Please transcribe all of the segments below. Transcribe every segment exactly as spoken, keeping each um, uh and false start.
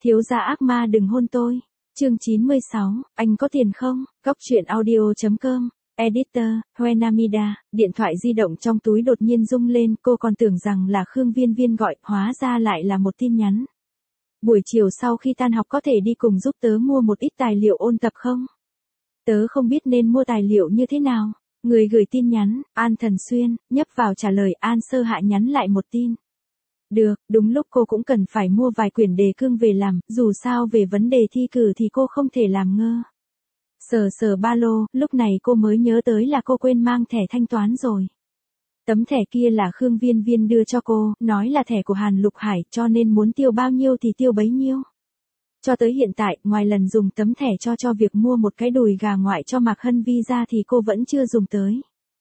Thiếu gia ác ma đừng hôn tôi. Chương chín mươi sáu, anh có tiền không? Góc truyện audio chấm com. Editor, Huenamida, điện thoại di động trong túi đột nhiên rung lên, cô còn tưởng rằng là Khương Viên Viên gọi, hóa ra lại là một tin nhắn. Buổi chiều sau khi tan học có thể đi cùng giúp tớ mua một ít tài liệu ôn tập không? Tớ không biết nên mua tài liệu như thế nào. Người gửi tin nhắn, An Thần Xuyên, nhấp vào trả lời An Sơ Hạ nhắn lại một tin. Được, đúng lúc cô cũng cần phải mua vài quyển đề cương về làm, dù sao về vấn đề thi cử thì cô không thể làm ngơ. Sờ sờ ba lô, lúc này cô mới nhớ tới là cô quên mang thẻ thanh toán rồi. Tấm thẻ kia là Khương Viên Viên đưa cho cô, nói là thẻ của Hàn Lục Hải cho nên muốn tiêu bao nhiêu thì tiêu bấy nhiêu. Cho tới hiện tại, ngoài lần dùng tấm thẻ cho cho việc mua một cái đùi gà ngoại cho Mạc Hân Vi ra thì cô vẫn chưa dùng tới.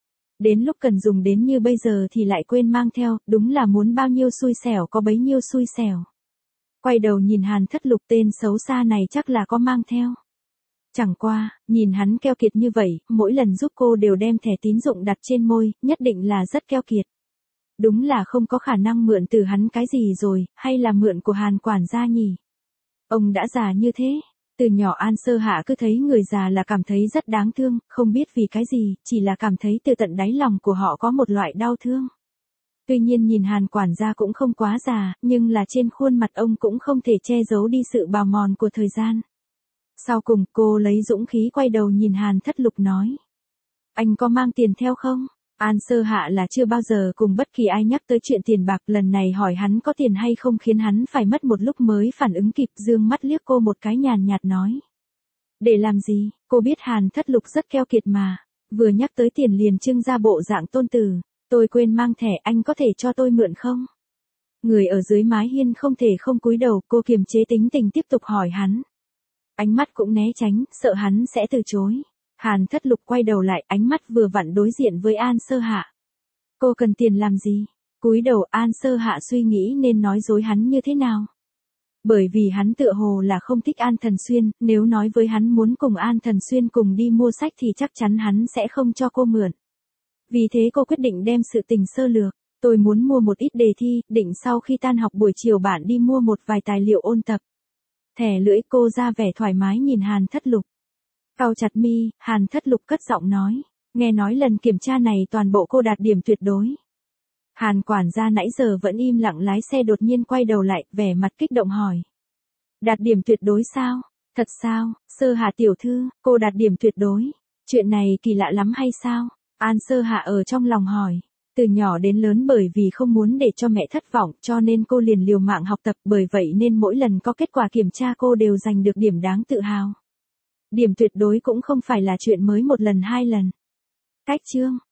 Đến lúc cần dùng đến như bây giờ thì lại quên mang theo, đúng là muốn bao nhiêu xui xẻo có bấy nhiêu xui xẻo. Quay đầu nhìn Hàn Thất Lục tên xấu xa này chắc là có mang theo. Chẳng qua, nhìn hắn keo kiệt như vậy, mỗi lần giúp cô đều đem thẻ tín dụng đặt trên môi, nhất định là rất keo kiệt. Đúng là không có khả năng mượn từ hắn cái gì rồi, hay là mượn của Hàn quản gia nhỉ? Ông đã già như thế. Từ nhỏ An Sơ Hạ cứ thấy người già là cảm thấy rất đáng thương, không biết vì cái gì, chỉ là cảm thấy từ tận đáy lòng của họ có một loại đau thương. Tuy nhiên nhìn Hàn quản gia cũng không quá già, nhưng là trên khuôn mặt ông cũng không thể che giấu đi sự bào mòn của thời gian. Sau cùng cô lấy dũng khí quay đầu nhìn Hàn Thất Lục nói. Anh có mang tiền theo không? An Sơ Hạ là chưa bao giờ cùng bất kỳ ai nhắc tới chuyện tiền bạc, lần này hỏi hắn có tiền hay không khiến hắn phải mất một lúc mới phản ứng kịp, dương mắt liếc cô một cái nhàn nhạt nói. Để làm gì, cô biết Hàn Thất Lục rất keo kiệt mà, vừa nhắc tới tiền liền trưng ra bộ dạng tôn tử, tôi quên mang thẻ, anh có thể cho tôi mượn không? Người ở dưới mái hiên không thể không cúi đầu, cô kiềm chế tính tình tiếp tục hỏi hắn. Ánh mắt cũng né tránh, sợ hắn sẽ từ chối. Hàn Thất Lục quay đầu lại, ánh mắt vừa vặn đối diện với An Sơ Hạ. Cô cần tiền làm gì? Cúi đầu An Sơ Hạ suy nghĩ nên nói dối hắn như thế nào. Bởi vì hắn tựa hồ là không thích An Thần Xuyên, nếu nói với hắn muốn cùng An Thần Xuyên cùng đi mua sách thì chắc chắn hắn sẽ không cho cô mượn. Vì thế cô quyết định đem sự tình sơ lược. Tôi muốn mua một ít đề thi, định sau khi tan học buổi chiều bạn đi mua một vài tài liệu ôn tập. Thẻ lưỡi cô ra vẻ thoải mái nhìn Hàn Thất Lục. Cau chặt mi, Hàn Thất Lục cất giọng nói. Nghe nói lần kiểm tra này toàn bộ cô đạt điểm tuyệt đối. Hàn quản gia nãy giờ vẫn im lặng lái xe đột nhiên quay đầu lại, vẻ mặt kích động hỏi. Đạt điểm tuyệt đối sao? Thật sao, Sơ Hạ tiểu thư, cô đạt điểm tuyệt đối. Chuyện này kỳ lạ lắm hay sao? An Sơ Hạ ở trong lòng hỏi. Từ nhỏ đến lớn bởi vì không muốn để cho mẹ thất vọng cho nên cô liền liều mạng học tập, bởi vậy nên mỗi lần có kết quả kiểm tra cô đều giành được điểm đáng tự hào. Điểm tuyệt đối cũng không phải là chuyện mới một lần hai lần. Cách chương,